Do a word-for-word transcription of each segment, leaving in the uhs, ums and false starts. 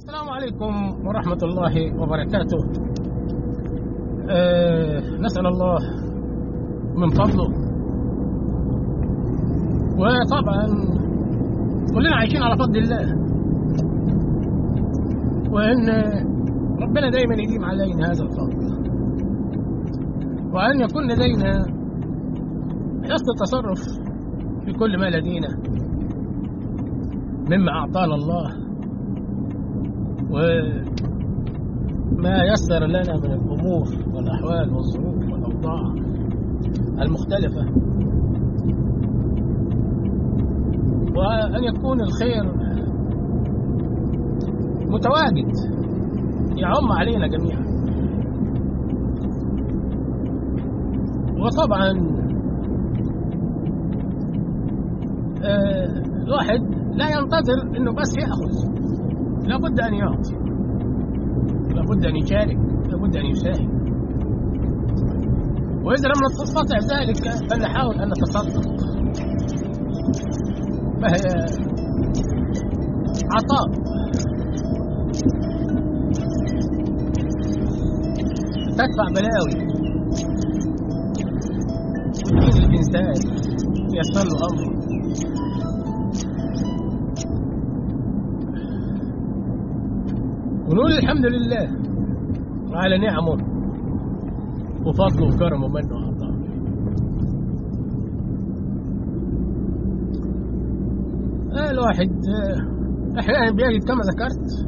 السلام عليكم ورحمة الله وبركاته. أه نسأل الله من فضله، وطبعا كلنا عايشين على فضل الله، وإن ربنا دايما يديم علينا هذا الفضل، وأن يكون لدينا حسن التصرف في كل ما لدينا مما أعطانا الله وما يسر لنا من الأمور والأحوال والظروف والأوضاع المختلفة، وأن يكون الخير متواجد يعم علينا جميعا. وطبعا آه الواحد لا ينتظر انه بس يأخذ، لابد أن يعطي، لابد أن يشارك، لابد أن يساهم. وإذا لم نستطع ذلك فلنحاول أن نتصدق، فهي عطاء. تدفع بلاوي وتجيب الإنسان يسر له أمره. ونقول الحمد لله على نعمه وفضله وكرمه ومنه وعطاءه. آه الواحد آه احيانا بيجد كما ذكرت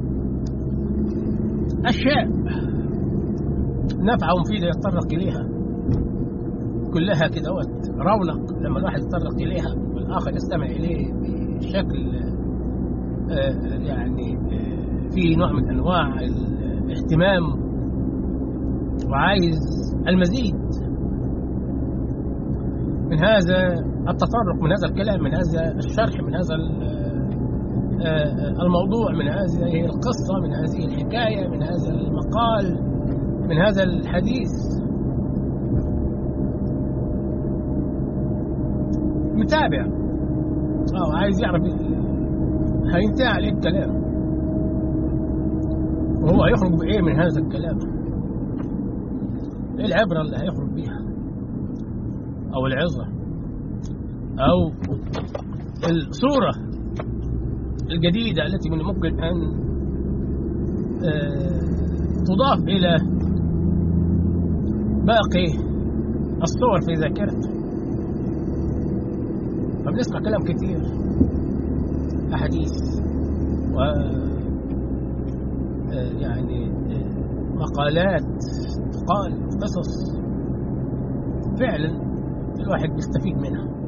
اشياء نافعه ومفيده يتطرق اليها، كلها كده رونق لما الواحد يتطرق اليها والاخر يستمع اليه بشكل آه يعني آه في نوع من أنواع الاهتمام وعايز المزيد من هذا التطرق، من هذا الكلام، من هذا الشرح، من هذا الموضوع، من هذه القصة، من هذه الحكاية، من هذا المقال، من هذا الحديث. متابع أو عايز يعرف هينتهي عليه الكلام وهو هيخرج بإيه من هذا الكلام، إيه العبرة اللي هيخرج بيها أو العظة أو الصورة الجديدة التي من ممكن أن تضاف إلى باقي الصور في ذاكرته. فبنسمع كلام كثير، أحاديث و يعني مقالات تقال، قصص فعلا الواحد بيستفيد منها.